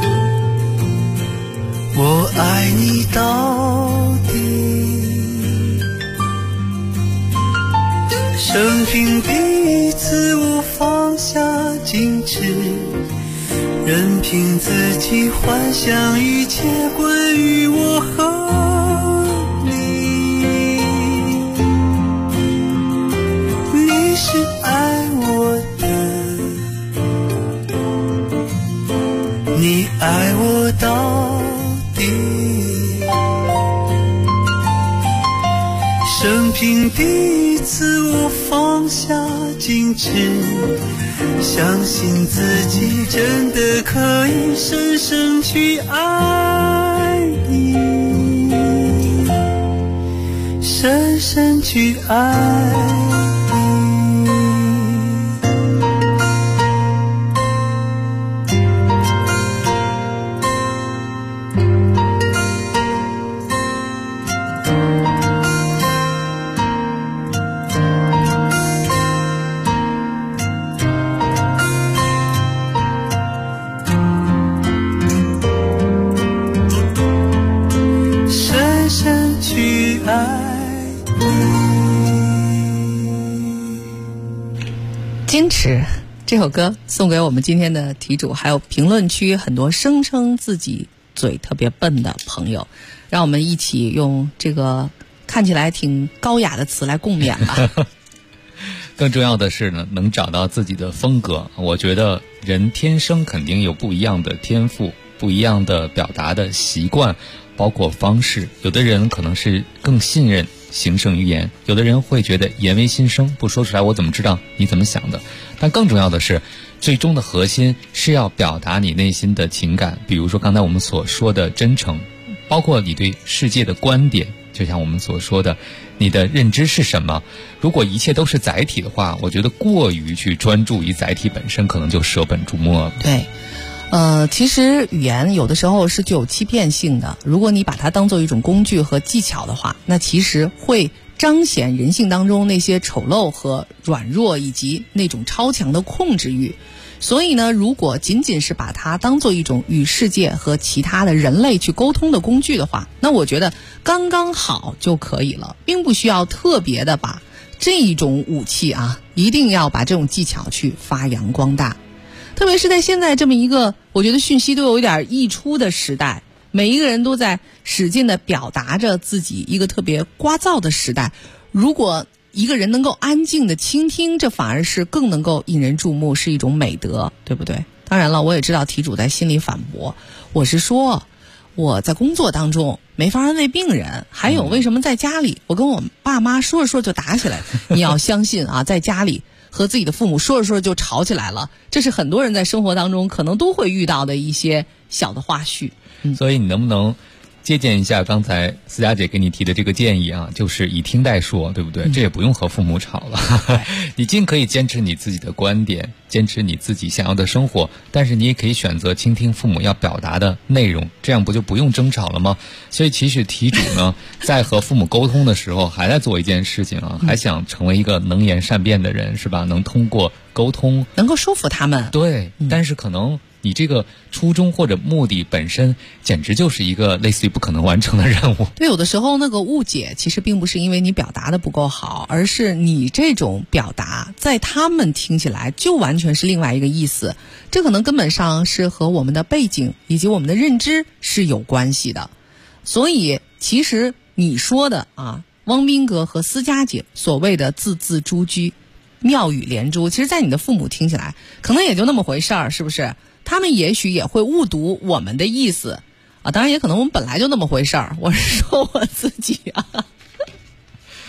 我爱你到底。生平第一次我放下矜持，任凭自己幻想一切关于我和你。你是爱我的，你爱我到底。生平第一次我放下矜持，相信自己真的可以深深去爱你，深深去爱你。 坚持这首歌送给我们今天的题主，还有评论区很多声称自己嘴特别笨的朋友，让我们一起用这个看起来挺高雅的词来共勉吧。 更重要的是呢，能找到自己的风格。我觉得人天生肯定有不一样的天赋，不一样的表达的习惯，包括方式。有的人可能是更信任形胜于言，有的人会觉得言为心声，不说出来我怎么知道你怎么想的。但更重要的是，最终的核心是要表达你内心的情感，比如说刚才我们所说的真诚，包括你对世界的观点，就像我们所说的你的认知是什么。如果一切都是载体的话，我觉得过于去专注于载体本身，可能就舍本逐末了。 对，其实语言有的时候是具有欺骗性的，如果你把它当做一种工具和技巧的话，那其实会彰显人性当中那些丑陋和软弱，以及那种超强的控制欲。所以呢，如果仅仅是把它当做一种与世界和其他的人类去沟通的工具的话，那我觉得刚刚好就可以了，并不需要特别的把这一种武器一定要把这种技巧去发扬光大。特别是在现在这么一个我觉得讯息都有一点溢出的时代，每一个人都在使劲的表达着自己一个特别聒噪的时代，如果一个人能够安静的倾听，这反而是更能够引人注目，是一种美德，对不对？当然了，我也知道题主在心里反驳，我是说我在工作当中没法安慰病人，还有为什么在家里我跟我爸妈说着说着就打起来你要相信在家里和自己的父母说着说着就吵起来了，这是很多人在生活当中可能都会遇到的一些小的花絮。 所以你能不能借鉴一下刚才思佳姐给你提的这个建议就是以听代说，对不对？这也不用和父母吵了你尽可以坚持你自己的观点，坚持你自己想要的生活，但是你也可以选择倾听父母要表达的内容，这样不就不用争吵了吗？所以其实题主呢在和父母沟通的时候还在做一件事情还想成为一个能言善辩的人，是吧？能通过沟通能够说服他们。 对，但是可能你这个初衷或者目的本身简直就是一个类似于不可能完成的任务。 对，有的时候那个误解其实并不是因为你表达的不够好，而是你这种表达在他们听起来就完全是另外一个意思，这可能根本上是和我们的背景以及我们的认知是有关系的。所以其实你说的汪斌哥和思佳姐所谓的字字珠玑妙语连珠，其实在你的父母听起来可能也就那么回事儿，是不是？他们也许也会误读我们的意思当然也可能我们本来就那么回事儿，我是说我自己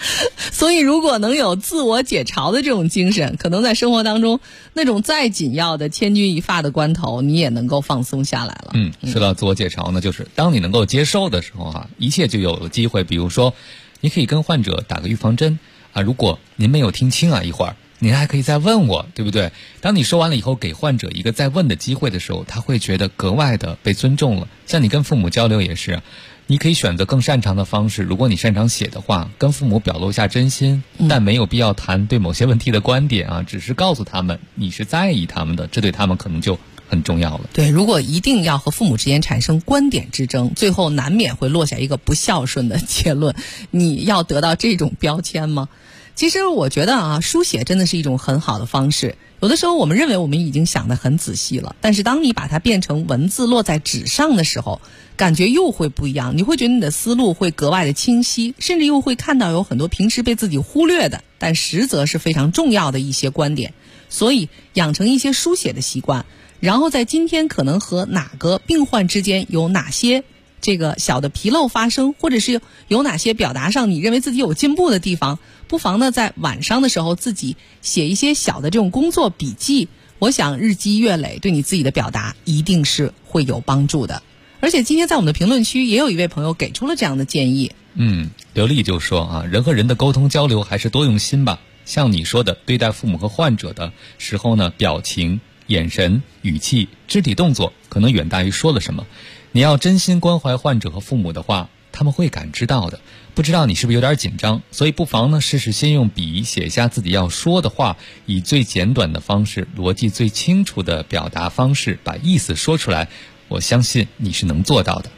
所以如果能有自我解嘲的这种精神，可能在生活当中那种再紧要的千钧一发的关头，你也能够放松下来了。 说到自我解嘲呢，就是当你能够接受的时候一切就有了机会。比如说你可以跟患者打个预防针如果您没有听清一会儿您还可以再问我，对不对？当你说完了以后，给患者一个再问的机会的时候，他会觉得格外的被尊重了。像你跟父母交流也是，你可以选择更擅长的方式。如果你擅长写的话，跟父母表露一下真心，但没有必要谈对某些问题的观点只是告诉他们你是在意他们的，这对他们可能就很重要了。 对，如果一定要和父母之间产生观点之争，最后难免会落下一个不孝顺的结论。你要得到这种标签吗？其实我觉得书写真的是一种很好的方式。有的时候我们认为我们已经想得很仔细了，但是当你把它变成文字落在纸上的时候，感觉又会不一样。你会觉得你的思路会格外的清晰，甚至又会看到有很多平时被自己忽略的，但实则是非常重要的一些观点。所以养成一些书写的习惯，然后在今天可能和哪个病患之间有哪些这个小的纰漏发生，或者是有哪些表达上你认为自己有进步的地方，不妨呢在晚上的时候自己写一些小的这种工作笔记。我想日积月累对你自己的表达一定是会有帮助的。而且今天在我们的评论区也有一位朋友给出了这样的建议。 刘丽就说人和人的沟通交流还是多用心吧。像你说的，对待父母和患者的时候呢，表情、眼神、语气、肢体动作可能远大于说了什么。你要真心关怀患者和父母的话，他们会感知到的。不知道你是不是有点紧张，所以不妨呢试试先用笔写下自己要说的话，以最简短的方式，逻辑最清楚的表达方式把意思说出来。我相信你是能做到的。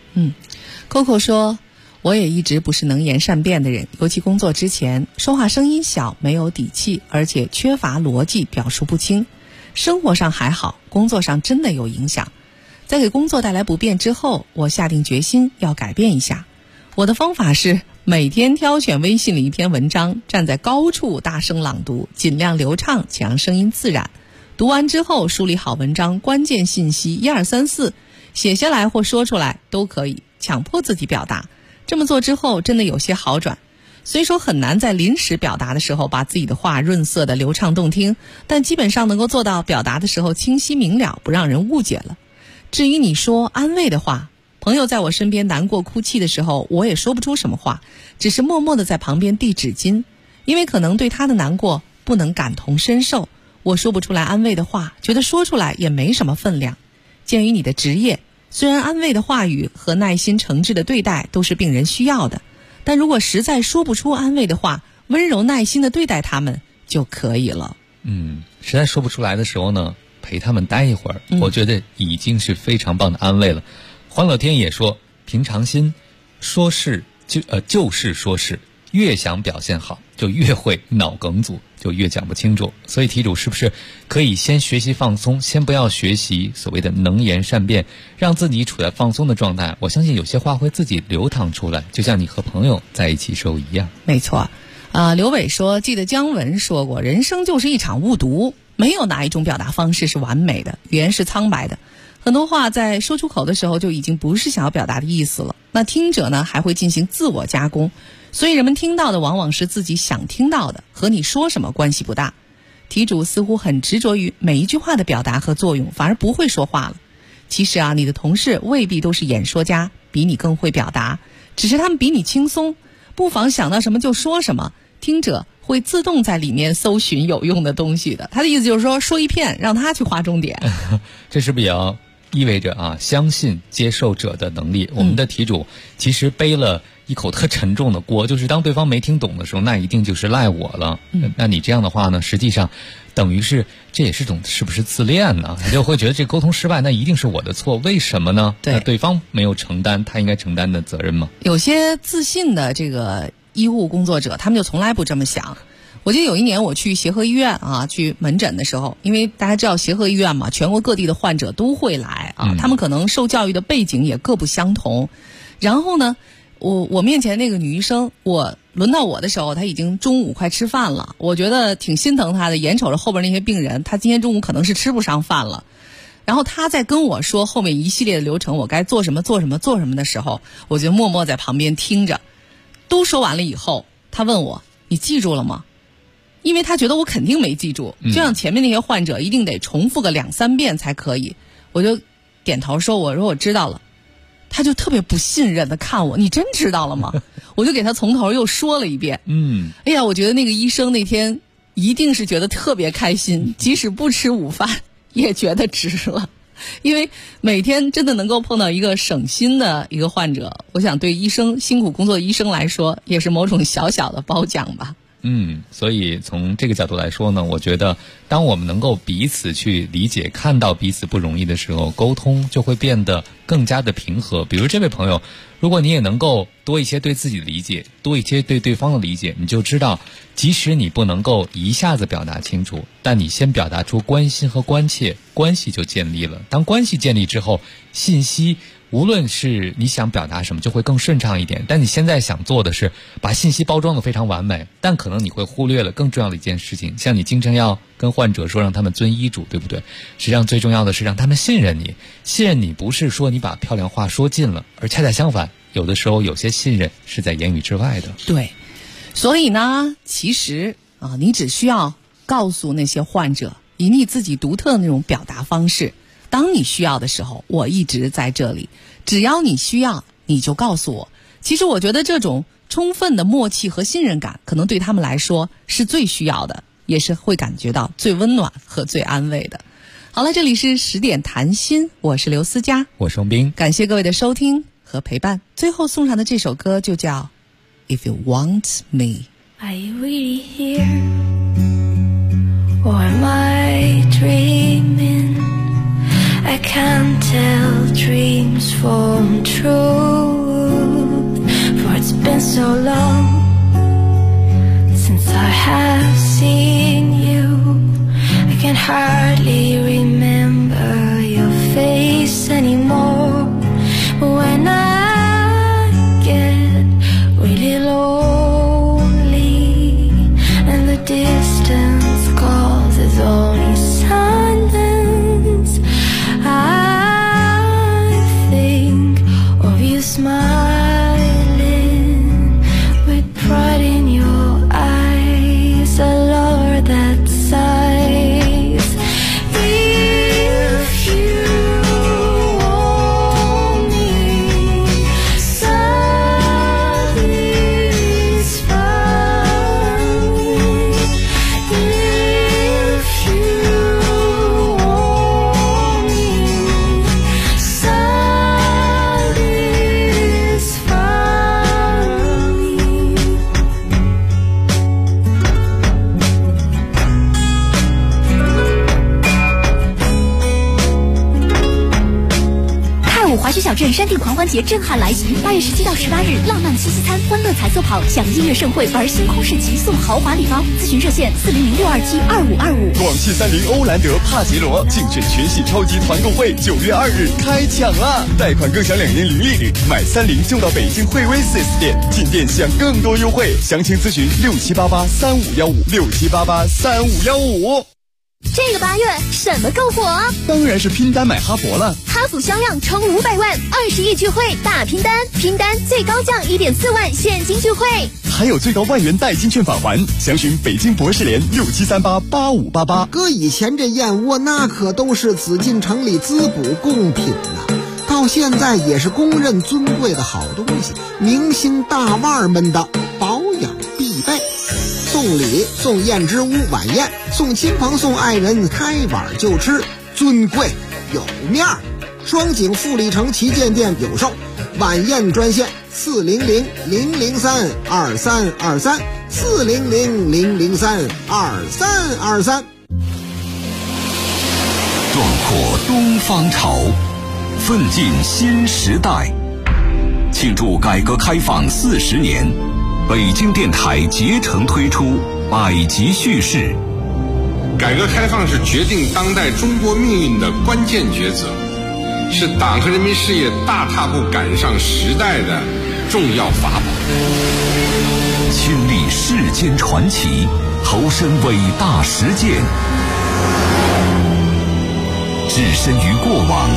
Coco 说，我也一直不是能言善辩的人，尤其工作之前，说话声音小，没有底气，而且缺乏逻辑，表述不清。生活上还好，工作上真的有影响。在给工作带来不便之后，我下定决心要改变一下。我的方法是每天挑选微信里一篇文章，站在高处大声朗读，尽量流畅，且让声音自然。读完之后梳理好文章关键信息1、2、3、4，写下来或说出来都可以，强迫自己表达。这么做之后真的有些好转。虽说很难在临时表达的时候把自己的话润色的流畅动听，但基本上能够做到表达的时候清晰明了，不让人误解了。至于你说安慰的话，朋友在我身边难过哭泣的时候，我也说不出什么话，只是默默地在旁边递纸巾，因为可能对他的难过不能感同身受，我说不出来安慰的话，觉得说出来也没什么分量。鉴于你的职业，虽然安慰的话语和耐心诚挚的对待都是病人需要的，但如果实在说不出安慰的话，温柔耐心的对待他们就可以了。 实在说不出来的时候呢，陪他们待一会儿，我觉得已经是非常棒的安慰了。欢乐天也说，平常心，说事就事说事，越想表现好，就越会脑梗阻，就越讲不清楚。所以题主是不是可以先学习放松，先不要学习所谓的能言善辩，让自己处在放松的状态？我相信有些话会自己流淌出来，就像你和朋友在一起时候一样。 没错。刘伟说，记得姜文说过，人生就是一场误读，没有哪一种表达方式是完美的，语言是苍白的，很多话在说出口的时候就已经不是想要表达的意思了，那听者呢还会进行自我加工，所以人们听到的往往是自己想听到的，和你说什么关系不大。题主似乎很执着于每一句话的表达和作用，反而不会说话了。其实你的同事未必都是演说家，比你更会表达，只是他们比你轻松，不妨想到什么就说什么，听者会自动在里面搜寻有用的东西的。他的意思就是说一片，让他去划重点。 这是不是也要意味着相信接受者的能力？我们的题主其实背了一口特沉重的锅，就是当对方没听懂的时候，那一定就是赖我了。那你这样的话呢，实际上等于是这也是种是不是自恋呢？就会觉得这沟通失败，那一定是我的错，为什么呢？那对方没有承担他应该承担的责任吗？ 有些自信的这个医护工作者，他们就从来不这么想。我记得有一年我去协和医院去门诊的时候，因为大家知道协和医院嘛，全国各地的患者都会来他们可能受教育的背景也各不相同。然后呢，我面前那个女医生，轮到我的时候，她已经中午快吃饭了，我觉得挺心疼她的，眼瞅着后边那些病人，她今天中午可能是吃不上饭了。然后她在跟我说后面一系列的流程，我该做什么的时候，我就默默在旁边听着。都说完了以后，她问我， 你记住了吗？因为他觉得我肯定没记住，就像前面那些患者一定得重复个2-3遍才可以。我就点头说我知道了。他就特别不信任的看我，你真知道了吗？我就给他从头又说了一遍。哎呀，我觉得那个医生那天一定是觉得特别开心，即使不吃午饭也觉得值了。因为每天真的能够碰到一个省心的一个患者，我想对医生辛苦工作的医生来说也是某种小小的褒奖吧。 所以从这个角度来说呢，我觉得当我们能够彼此去理解，看到彼此不容易的时候，沟通就会变得更加的平和。比如这位朋友，如果你也能够多一些对自己的理解，多一些对对方的理解，你就知道即使你不能够一下子表达清楚，但你先表达出关心和关切，关系就建立了。当关系建立之后，信息无论是你想表达什么就会更顺畅一点。但你现在想做的是把信息包装得非常完美，但可能你会忽略了更重要的一件事情，像你经常要跟患者说让他们遵医嘱，对不对？实际上最重要的是让他们信任你。信任你不是说你把漂亮话说尽了，而恰恰相反，有的时候有些信任是在言语之外的。 对，所以呢，其实你只需要告诉那些患者以你自己独特的那种表达方式，当你需要的时候，我一直在这里，只要你需要你就告诉我。其实我觉得这种充分的默契和信任感可能对他们来说是最需要的，也是会感觉到最温暖和最安慰的。好了，这里是10点谈心，我是刘思佳， 我是洪斌， 感谢各位的收听和陪伴。最后送上的这首歌就叫 If You Want Me。 Are you really here? Or am I dreaming? I can't tell dreams from truth, for it's been so long since I have seen you. I can hardly remember your face anymore. But when I get really lonely and the distance causes only silence, I think of you smiling with pride in your eyes, a lover that sighs. If you want me, satisfy me. If you want me, 华胥小镇山地狂欢节震撼来袭，8月17到18日，浪漫七夕餐、欢乐彩色跑，享音乐盛会，玩星空市集，送豪华礼包。咨询热线400-627-2525。 广汽30欧蓝德帕杰罗竞选全系超级团购会9月2日开抢啦！贷款更享2年零利率，买30就到北京惠威 4S 店，进店享更多优惠。详情咨询67883515，67883515。 这个8月什么够火？ 当然是拼单买哈佛了。 哈弗销量冲500万，20亿聚会大拼单，拼单最高降1.4万现金聚会， 还有最高1万元代金券返还。详询北京博士联67388588。 搁以前这燕窝那可都是紫禁城里滋补贡品呐，到现在也是公认尊贵的好东西，明星大腕们的保养必备。送礼送燕之屋晚宴，送亲朋送爱人开碗就吃，尊贵有面儿。双井富力城旗舰店有售，晚宴专线400-003-2323，400-003-2323。 壮阔东方潮，奋进新时代，庆祝改革开放40年，北京电台竭诚推出百集叙事。 改革开放是决定当代中国命运的关键抉择，是党和人民事业大踏步赶上时代的重要法宝。 亲历世间传奇，投身伟大实践，置身于过往，